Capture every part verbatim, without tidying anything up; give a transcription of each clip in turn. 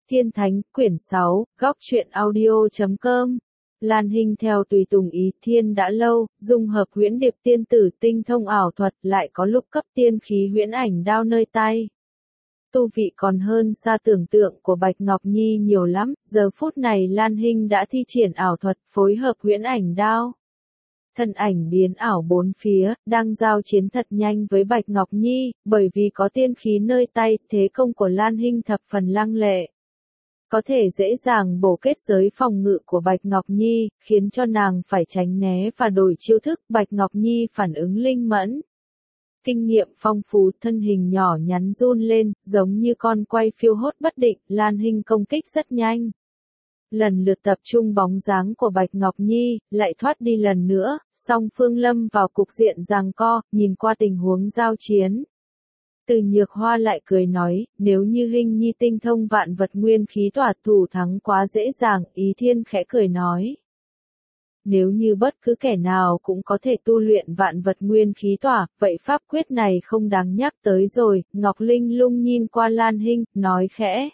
Thiên Thánh, quyển sáu, góc truyện audio chấm com. Lan Hinh theo tùy tùng Ý Thiên đã lâu, dung hợp huyễn điệp tiên tử tinh thông ảo thuật, lại có lúc cấp tiên khí huyễn ảnh đao nơi tay. Tu vị còn hơn xa tưởng tượng của Bạch Ngọc Nhi nhiều lắm, giờ phút này Lan Hinh đã thi triển ảo thuật, phối hợp huyễn ảnh đao. Thân ảnh biến ảo bốn phía, đang giao chiến thật nhanh với Bạch Ngọc Nhi, bởi vì có tiên khí nơi tay, thế công của Lan Hinh thập phần lăng lệ. Có thể dễ dàng bổ kết giới phòng ngự của Bạch Ngọc Nhi, khiến cho nàng phải tránh né và đổi chiêu thức, Bạch Ngọc Nhi phản ứng linh mẫn. Kinh nghiệm phong phú, thân hình nhỏ nhắn run lên, giống như con quay phiêu hốt bất định, Lan Hinh công kích rất nhanh. Lần lượt tập trung bóng dáng của Bạch Ngọc Nhi, lại thoát đi lần nữa, song phương lâm vào cục diện giằng co, nhìn qua tình huống giao chiến. Từ Nhược Hoa lại cười nói, nếu như Hinh Nhi tinh thông vạn vật nguyên khí tỏa thủ thắng quá dễ dàng, Ý Thiên khẽ cười nói. Nếu như bất cứ kẻ nào cũng có thể tu luyện vạn vật nguyên khí tỏa, vậy pháp quyết này không đáng nhắc tới rồi, Ngọc Linh lung nhìn qua Lan Hinh, nói khẽ.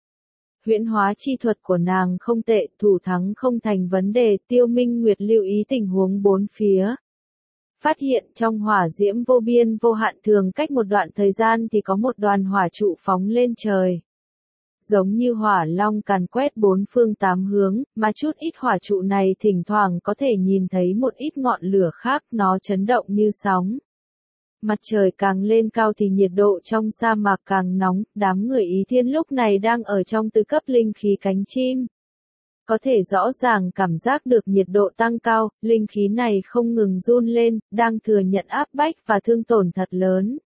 Huyễn hóa chi thuật của nàng không tệ, thủ thắng không thành vấn đề, Tiêu Minh Nguyệt lưu ý tình huống bốn phía. Phát hiện trong hỏa diễm vô biên vô hạn thường cách một đoạn thời gian thì có một đoàn hỏa trụ phóng lên trời. Giống như hỏa long càn quét bốn phương tám hướng, mà chút ít hỏa trụ này thỉnh thoảng có thể nhìn thấy một ít ngọn lửa khác, nó chấn động như sóng. Mặt trời càng lên cao thì nhiệt độ trong sa mạc càng nóng, đám người Ý Thiên lúc này đang ở trong tứ cấp linh khí cánh chim. Có thể rõ ràng cảm giác được nhiệt độ tăng cao, linh khí này không ngừng run lên, đang thừa nhận áp bách và thương tổn thật lớn.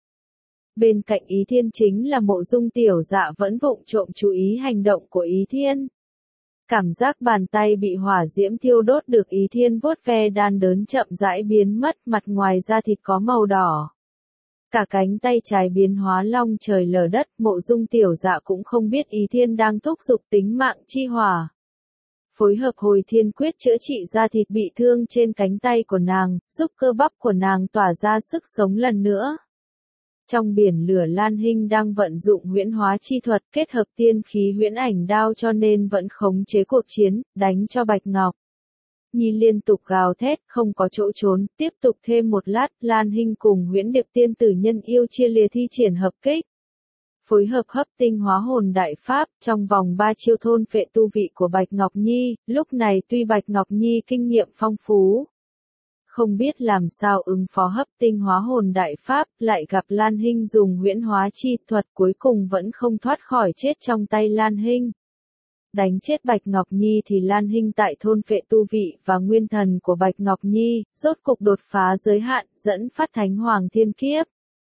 Bên cạnh Ý Thiên chính là Mộ Dung Tiểu Dạ vẫn vụng trộm chú ý hành động của Ý Thiên. Cảm giác bàn tay bị hỏa diễm thiêu đốt được Ý Thiên vuốt ve đan đớn chậm rãi biến mất, mặt ngoài da thịt có màu đỏ. Cả cánh tay trái biến hóa long trời lở đất, Mộ Dung Tiểu Dạ cũng không biết Ý Thiên đang thúc giục tính mạng chi hỏa. Phối hợp hồi thiên quyết chữa trị da thịt bị thương trên cánh tay của nàng, giúp cơ bắp của nàng tỏa ra sức sống lần nữa. Trong biển lửa Lan Hinh đang vận dụng huyễn hóa chi thuật kết hợp tiên khí huyễn ảnh đao cho nên vẫn khống chế cuộc chiến, đánh cho Bạch Ngọc Nhi liên tục gào thét, không có chỗ trốn, tiếp tục thêm một lát, Lan Hinh cùng huyễn điệp tiên tử nhân yêu chia lìa thi triển hợp kích. Phối hợp hấp tinh hóa hồn đại pháp, trong vòng ba chiêu thôn phệ tu vị của Bạch Ngọc Nhi, lúc này tuy Bạch Ngọc Nhi kinh nghiệm phong phú, không biết làm sao ứng phó hấp tinh hóa hồn đại pháp, lại gặp Lan Hinh dùng huyễn hóa chi thuật, cuối cùng vẫn không thoát khỏi chết trong tay Lan Hinh. Đánh chết Bạch Ngọc Nhi thì Lan Hinh tại thôn phệ tu vị và nguyên thần của Bạch Ngọc Nhi, rốt cục đột phá giới hạn, dẫn phát Thánh Hoàng Thiên Kiếp.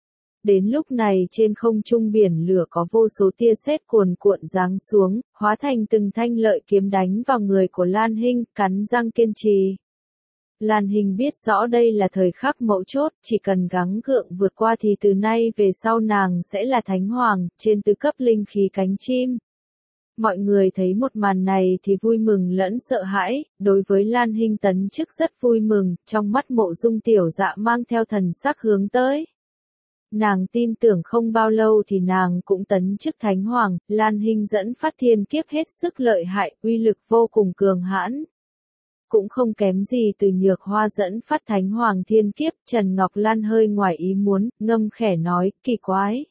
Đến lúc này trên không trung biển lửa có vô số tia sét cuồn cuộn giáng xuống, hóa thành từng thanh lợi kiếm đánh vào người của Lan Hinh, cắn răng kiên trì. Lan Hinh biết rõ đây là thời khắc mấu chốt, chỉ cần gắng gượng vượt qua thì từ nay về sau nàng sẽ là Thánh Hoàng, trên tứ cấp linh khí cánh chim. Mọi người thấy một màn này thì vui mừng lẫn sợ hãi, đối với Lan Hinh tấn chức rất vui mừng, trong mắt Mộ Dung Tiểu Dạ mang theo thần sắc hướng tới. Nàng tin tưởng không bao lâu thì nàng cũng tấn chức Thánh Hoàng, Lan Hinh dẫn phát thiên kiếp hết sức lợi hại, uy lực vô cùng cường hãn. Cũng không kém gì Từ Nhược Hoa dẫn phát Thánh Hoàng thiên kiếp, Trần Ngọc Lan hơi ngoài ý muốn, ngâm khẽ nói, kỳ quái.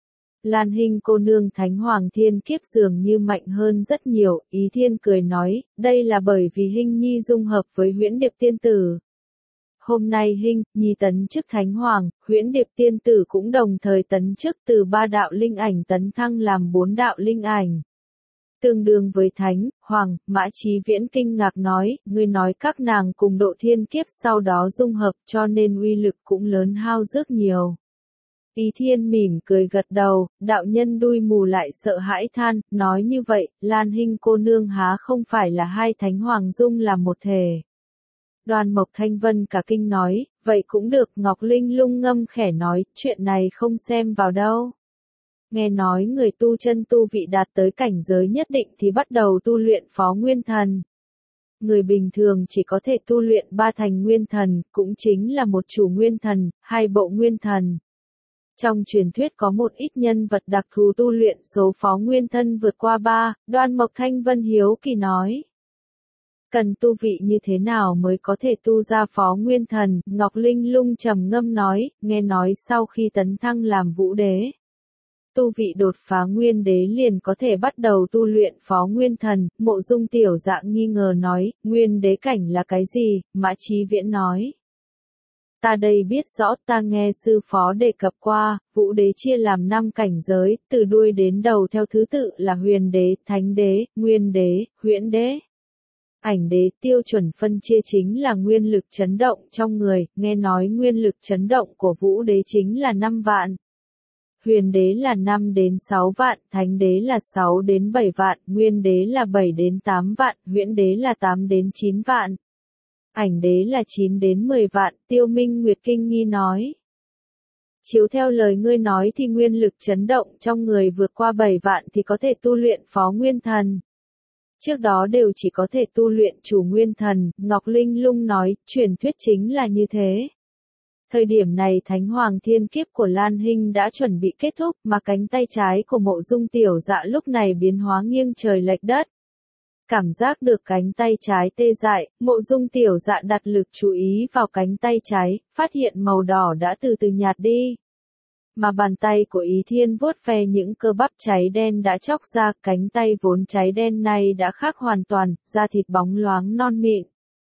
Lan Hinh cô nương Thánh Hoàng thiên kiếp dường như mạnh hơn rất nhiều, Ý Thiên cười nói, đây là bởi vì Hinh Nhi dung hợp với huyễn điệp tiên tử. Hôm nay Hinh Nhi tấn chức Thánh Hoàng, huyễn điệp tiên tử cũng đồng thời tấn chức từ ba đạo linh ảnh tấn thăng làm bốn đạo linh ảnh. Tương đương với Thánh, Hoàng, Mã Chí Viễn kinh ngạc nói, ngươi nói các nàng cùng độ thiên kiếp sau đó dung hợp cho nên uy lực cũng lớn hao rất nhiều. Ý Thiên mỉm cười gật đầu, đạo nhân đuôi mù lại sợ hãi than, nói như vậy, Lan Hinh cô nương há không phải là hai Thánh Hoàng dung làm một thể. Đoàn Mộc Thanh Vân cả kinh nói, vậy cũng được, Ngọc Linh lung ngâm khẽ nói, chuyện này không xem vào đâu. Nghe nói người tu chân tu vị đạt tới cảnh giới nhất định thì bắt đầu tu luyện phó nguyên thần. Người bình thường chỉ có thể tu luyện ba thành nguyên thần, cũng chính là một chủ nguyên thần, hai bộ nguyên thần. Trong truyền thuyết có một ít nhân vật đặc thù tu luyện số phó nguyên thân vượt qua ba, Đoan Mộc Thanh Vân hiếu kỳ nói. Cần tu vị như thế nào mới có thể tu ra phó nguyên thần, Ngọc Linh Lung trầm ngâm nói, nghe nói sau khi tấn thăng làm vũ đế. Tu vị đột phá nguyên đế liền có thể bắt đầu tu luyện phó nguyên thần, Mộ Dung Tiểu Dạ nghi ngờ nói, nguyên đế cảnh là cái gì, Mã Chí Viễn nói. Ta đây biết rõ, ta nghe sư phó đề cập qua, vũ đế chia làm năm cảnh giới, từ đuôi đến đầu theo thứ tự là huyền đế, thánh đế, nguyên đế, huyễn đế. Ảnh đế tiêu chuẩn phân chia chính là nguyên lực chấn động trong người, nghe nói nguyên lực chấn động của vũ đế chính là năm vạn. Huyền đế là năm đến sáu vạn, thánh đế là sáu đến bảy vạn, nguyên đế là bảy đến tám vạn, huyễn đế là tám đến chín vạn. Ảnh đế là chín đến mười vạn, Tiêu Minh Nguyệt kinh nghi nói. Chiếu theo lời ngươi nói thì nguyên lực chấn động trong người vượt qua bảy vạn thì có thể tu luyện phó nguyên thần. Trước đó đều chỉ có thể tu luyện chủ nguyên thần, Ngọc Linh Lung nói, truyền thuyết chính là như thế. Thời điểm này Thánh Hoàng Thiên Kiếp của Lan Hinh đã chuẩn bị kết thúc mà cánh tay trái của Mộ Dung Tiểu Dạ lúc này biến hóa nghiêng trời lệch đất. Cảm giác được cánh tay trái tê dại, Mộ Dung Tiểu Dạ đặt lực chú ý vào cánh tay trái, phát hiện màu đỏ đã từ từ nhạt đi. Mà bàn tay của Ý Thiên vuốt ve những cơ bắp cháy đen đã chóc ra, cánh tay vốn cháy đen này đã khác hoàn toàn, da thịt bóng loáng non mịn.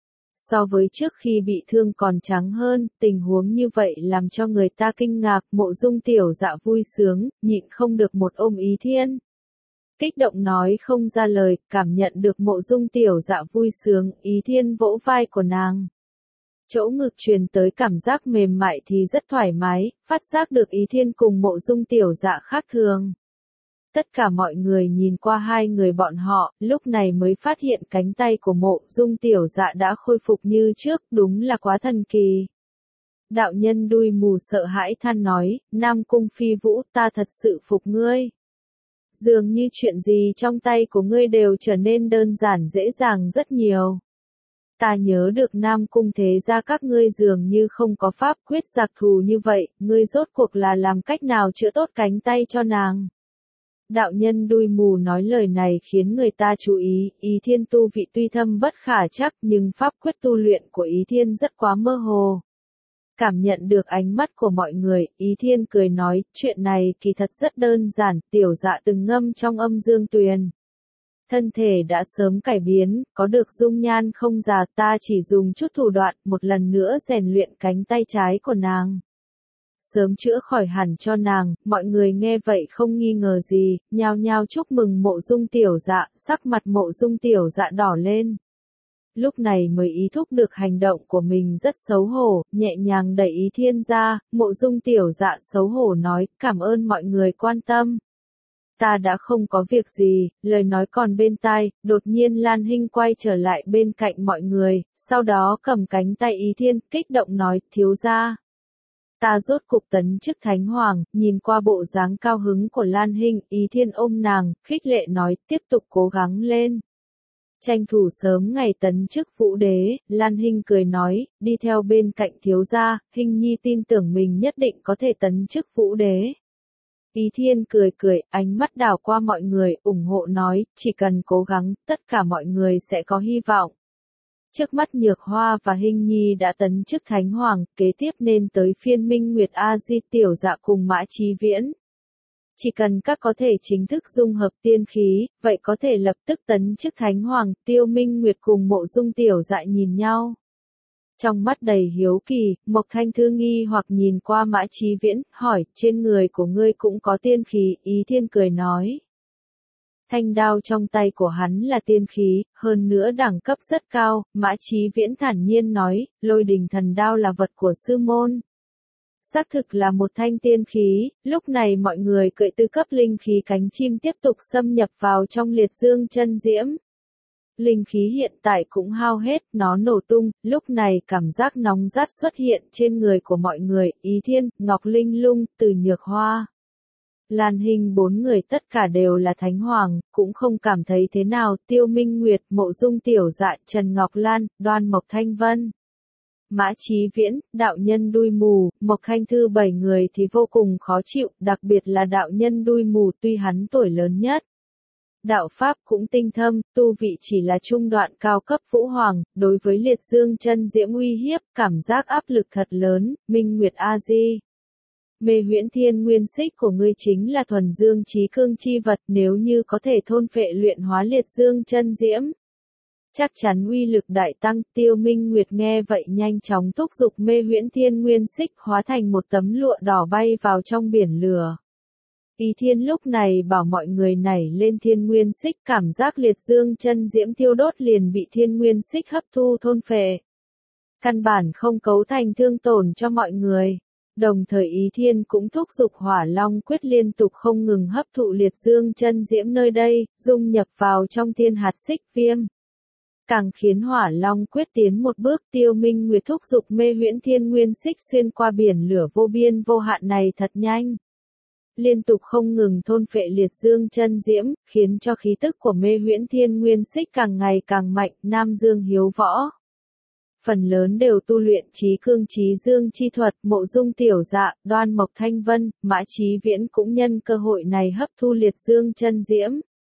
So với trước khi bị thương còn trắng hơn, tình huống như vậy làm cho người ta kinh ngạc, Mộ Dung Tiểu Dạ vui sướng, nhịn không được một ôm Ý Thiên. Kích động nói không ra lời, cảm nhận được Mộ Dung Tiểu Dạ vui sướng, Ý Thiên vỗ vai của nàng. Chỗ ngực truyền tới cảm giác mềm mại thì rất thoải mái, phát giác được Ý Thiên cùng Mộ Dung Tiểu Dạ khác thường. Tất cả mọi người nhìn qua hai người bọn họ, lúc này mới phát hiện cánh tay của Mộ Dung Tiểu Dạ đã khôi phục như trước, đúng là quá thần kỳ. Đạo nhân đuôi mù sợ hãi than nói, Nam Cung Phi Vũ, ta thật sự phục ngươi. Dường như chuyện gì trong tay của ngươi đều trở nên đơn giản dễ dàng rất nhiều. Ta nhớ được Nam Cung thế gia các ngươi dường như không có pháp quyết đặc thù như vậy, ngươi rốt cuộc là làm cách nào chữa tốt cánh tay cho nàng. Đạo nhân đuôi mù nói lời này khiến người ta chú ý, Ý Thiên tu vị tuy thâm bất khả chắc nhưng pháp quyết tu luyện của Ý Thiên rất quá mơ hồ. Cảm nhận được ánh mắt của mọi người, Ý Thiên cười nói, chuyện này kỳ thật rất đơn giản, Tiểu Dạ từng ngâm trong âm dương tuyền. Thân thể đã sớm cải biến, có được dung nhan không già, ta chỉ dùng chút thủ đoạn, một lần nữa rèn luyện cánh tay trái của nàng. Sớm chữa khỏi hẳn cho nàng, mọi người nghe vậy không nghi ngờ gì, nhao nhao chúc mừng Mộ Dung Tiểu Dạ, sắc mặt Mộ Dung Tiểu Dạ đỏ lên. Lúc này mới ý thức được hành động của mình rất xấu hổ, nhẹ nhàng đẩy Ý Thiên ra, Mộ Dung Tiểu Dạ xấu hổ nói, cảm ơn mọi người quan tâm. Ta đã không có việc gì, lời nói còn bên tai, đột nhiên Lan Hinh quay trở lại bên cạnh mọi người, sau đó cầm cánh tay Ý Thiên, kích động nói, thiếu gia. Ta rốt cục tấn chức Thánh Hoàng, nhìn qua bộ dáng cao hứng của Lan Hinh, Ý Thiên ôm nàng, khích lệ nói, tiếp tục cố gắng lên. Tranh thủ sớm ngày tấn chức vũ đế, Lan Hinh cười nói, đi theo bên cạnh thiếu gia, Hinh Nhi tin tưởng mình nhất định có thể tấn chức vũ đế. Ý Thiên cười cười, ánh mắt đảo qua mọi người, ủng hộ nói, chỉ cần cố gắng, tất cả mọi người sẽ có hy vọng. Trước mắt Nhược Hoa và Hinh Nhi đã tấn chức Thánh Hoàng, kế tiếp nên tới phiên Minh Nguyệt A Di Tiểu Dạ cùng Mã Chí Viễn. Chỉ cần các có thể chính thức dung hợp tiên khí, vậy có thể lập tức tấn chức Thánh Hoàng, Tiêu Minh Nguyệt cùng Mộ Dung Tiểu Dạ nhìn nhau. Trong mắt đầy hiếu kỳ, Mộc Thanh Thư nghi hoặc nhìn qua Mã Chí Viễn, hỏi, trên người của ngươi cũng có tiên khí, Ý Thiên cười nói. Thanh đao trong tay của hắn là tiên khí, hơn nữa đẳng cấp rất cao, Mã Chí Viễn thản nhiên nói, Lôi Đình Thần Đao là vật của sư môn. Xác thực là một thanh tiên khí, lúc này mọi người cởi tư cấp linh khí cánh chim tiếp tục xâm nhập vào trong liệt dương chân diễm. Linh khí hiện tại cũng hao hết, nó nổ tung, lúc này cảm giác nóng rát xuất hiện trên người của mọi người, Ý Thiên, Ngọc Linh Lung, Từ Nhược Hoa. Lan Hinh bốn người tất cả đều là Thánh Hoàng, cũng không cảm thấy thế nào, Tiêu Minh Nguyệt, Mộ Dung Tiểu Dạ, Trần Ngọc Lan, Đoan Mộc Thanh Vân. Mã Chí Viễn, đạo nhân đuôi mù, Mộc Khanh Thư bảy người thì vô cùng khó chịu, đặc biệt là đạo nhân đuôi mù tuy hắn tuổi lớn nhất. Đạo Pháp cũng tinh thâm, tu vị chỉ là trung đoạn cao cấp Vũ Hoàng, đối với Liệt Dương Chân Diễm uy hiếp, cảm giác áp lực thật lớn, Minh Nguyệt A-di. Mê huyễn thiên nguyên xích của ngươi chính là thuần dương trí cương chi vật, nếu như có thể thôn phệ luyện hóa Liệt Dương Chân Diễm. Chắc chắn uy lực đại tăng. Tiêu Minh Nguyệt nghe vậy nhanh chóng thúc giục mê huyễn thiên nguyên xích hóa thành một tấm lụa đỏ bay vào trong biển lửa. Ý Thiên lúc này bảo mọi người nảy lên thiên nguyên xích, cảm giác Liệt Dương Chân Diễm thiêu đốt liền bị thiên nguyên xích hấp thu thôn phệ. Căn bản không cấu thành thương tổn cho mọi người. Đồng thời Ý Thiên cũng thúc giục Hỏa Long quyết liên tục không ngừng hấp thụ Liệt Dương Chân Diễm nơi đây, dung nhập vào trong thiên hạt xích viêm. Càng khiến Hỏa Long quyết tiến một bước. Tiêu Minh Nguyệt thúc giục mê huyễn thiên nguyên xích xuyên qua biển lửa vô biên vô hạn này thật nhanh. Liên tục không ngừng thôn phệ Liệt Dương Chân Diễm, khiến cho khí tức của mê huyễn thiên nguyên xích càng ngày càng mạnh. Nam Dương Hiếu Võ phần lớn đều tu luyện trí cương trí dương chi thuật. Mộ Dung Tiểu Dạ, Đoan Mộc Thanh Vân, Mã Chí Viễn cũng nhân cơ hội này hấp thu Liệt Dương Chân Diễm,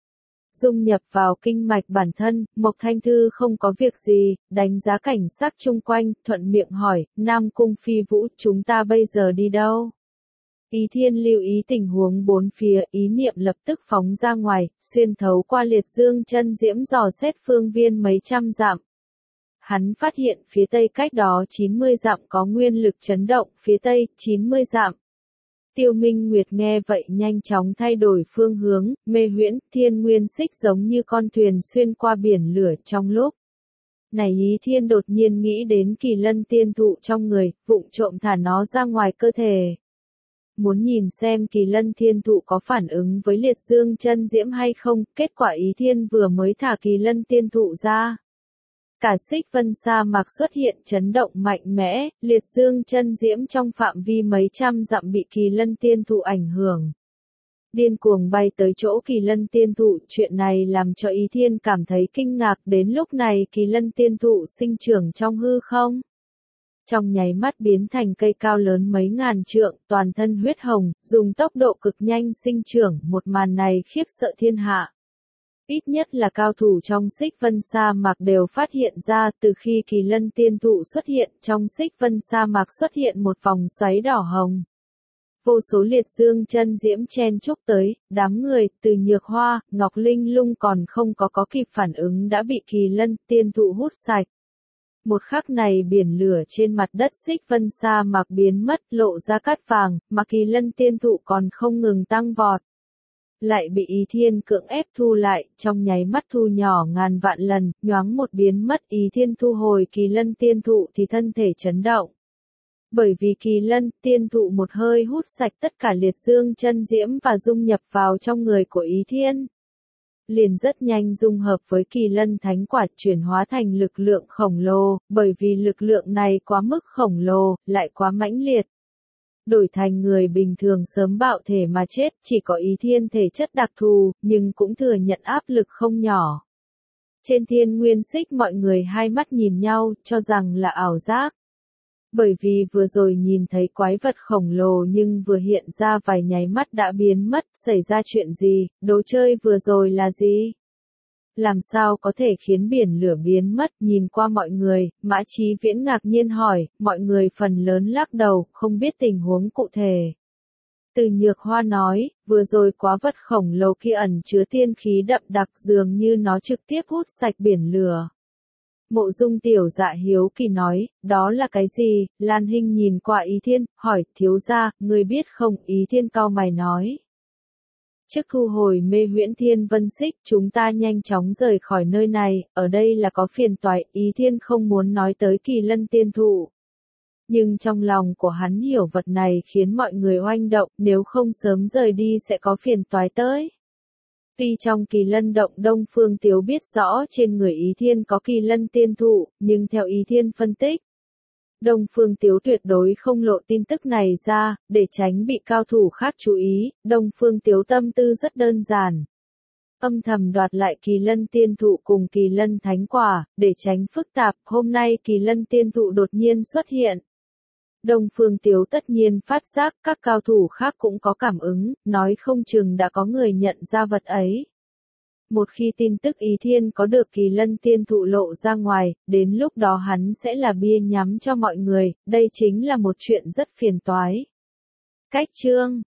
dung nhập vào kinh mạch bản thân. Mộc Thanh Thư không có việc gì, đánh giá cảnh sắc chung quanh, thuận miệng hỏi, Nam Cung Phi Vũ, chúng ta bây giờ đi đâu? Ý Thiên lưu ý tình huống bốn phía, ý niệm lập tức phóng ra ngoài, xuyên thấu qua Liệt Dương Chân Diễm dò xét phương viên mấy trăm dặm. Hắn phát hiện phía tây cách đó chín mươi dặm có nguyên lực chấn động, phía tây, chín mươi dặm. Tiêu Minh Nguyệt nghe vậy nhanh chóng thay đổi phương hướng, mê huyễn, thiên nguyên xích giống như con thuyền xuyên qua biển lửa trong lúc. Này Ý Thiên đột nhiên nghĩ đến Kỳ Lân tiên thụ trong người, vụng trộm thả nó ra ngoài cơ thể. Muốn nhìn xem Kỳ Lân thiên thụ có phản ứng với Liệt Dương Chân Diễm hay không, kết quả Ý Thiên vừa mới thả Kỳ Lân tiên thụ ra. Cả xích vân sa mạc xuất hiện chấn động mạnh mẽ, Liệt Dương Chân Diễm trong phạm vi mấy trăm dặm bị Kỳ Lân tiên thụ ảnh hưởng. Điên cuồng bay tới chỗ Kỳ Lân tiên thụ, chuyện này làm cho Ý Thiên cảm thấy kinh ngạc. Đến lúc này Kỳ Lân tiên thụ sinh trưởng trong hư không. Trong nháy mắt biến thành cây cao lớn mấy ngàn trượng, toàn thân huyết hồng, dùng tốc độ cực nhanh sinh trưởng, một màn này khiếp sợ thiên hạ. Ít nhất là cao thủ trong xích vân sa mạc đều phát hiện ra, từ khi Kỳ Lân tiên thụ xuất hiện, trong xích vân sa mạc xuất hiện một vòng xoáy đỏ hồng. Vô số Liệt Dương Chân Diễm chen chúc tới, đám người, từ Nhược Hoa, Ngọc Linh Lung còn không có có kịp phản ứng đã bị Kỳ Lân tiên thụ hút sạch. Một khắc này biển lửa trên mặt đất xích vân sa mạc biến mất, lộ ra cát vàng, mà Kỳ Lân tiên thụ còn không ngừng tăng vọt. Lại bị Ý Thiên cưỡng ép thu lại, trong nháy mắt thu nhỏ ngàn vạn lần, nhoáng một biến mất. Ý Thiên thu hồi Kỳ Lân tiên thụ thì thân thể chấn động. Bởi vì Kỳ Lân tiên thụ một hơi hút sạch tất cả Liệt Dương Chân Diễm và dung nhập vào trong người của Ý Thiên. Liền rất nhanh dung hợp với Kỳ Lân thánh quả, chuyển hóa thành lực lượng khổng lồ, bởi vì lực lượng này quá mức khổng lồ, lại quá mãnh liệt. Đổi thành người bình thường sớm bạo thể mà chết, chỉ có Ý Thiên thể chất đặc thù, nhưng cũng thừa nhận áp lực không nhỏ. Trên thiên nguyên xích mọi người hai mắt nhìn nhau, cho rằng là ảo giác. Bởi vì vừa rồi nhìn thấy quái vật khổng lồ nhưng vừa hiện ra vài nháy mắt đã biến mất, xảy ra chuyện gì, đồ chơi vừa rồi là gì? Làm sao có thể khiến biển lửa biến mất? Nhìn qua mọi người, Mã Chí Viễn ngạc nhiên hỏi, mọi người phần lớn lắc đầu, không biết tình huống cụ thể. Từ Nhược Hoa nói, vừa rồi quá vật khổng lồ kia ẩn chứa tiên khí đậm đặc, dường như nó trực tiếp hút sạch biển lửa. Mộ Dung Tiểu Dạ hiếu kỳ nói, đó là cái gì? Lan Hinh nhìn qua Ý Thiên, hỏi, thiếu gia, người biết không? Ý Thiên cau mày nói. Trước thu hồi mê huyễn thiên vân xích, chúng ta nhanh chóng rời khỏi nơi này, ở đây là có phiền toái. Ý Thiên không muốn nói tới Kỳ Lân tiên thụ. Nhưng trong lòng của hắn hiểu vật này khiến mọi người oanh động, nếu không sớm rời đi sẽ có phiền toái tới. Tuy trong Kỳ Lân động Đông Phương Tiếu biết rõ trên người Ý Thiên có Kỳ Lân tiên thụ, nhưng theo Ý Thiên phân tích, Đông Phương Tiếu tuyệt đối không lộ tin tức này ra, để tránh bị cao thủ khác chú ý. Đông Phương Tiếu tâm tư rất đơn giản. âm thầm đoạt lại Kỳ Lân tiên thụ cùng Kỳ Lân thánh quả, để tránh phức tạp, hôm nay Kỳ Lân tiên thụ đột nhiên xuất hiện. Đông Phương Tiếu tất nhiên phát giác, các cao thủ khác cũng có cảm ứng, nói không chừng đã có người nhận ra vật ấy. Một khi tin tức Ý Thiên có được Kỳ Lân tiên thụ lộ ra ngoài, đến lúc đó hắn sẽ là bia nhắm cho mọi người, đây chính là một chuyện rất phiền toái. Cách chương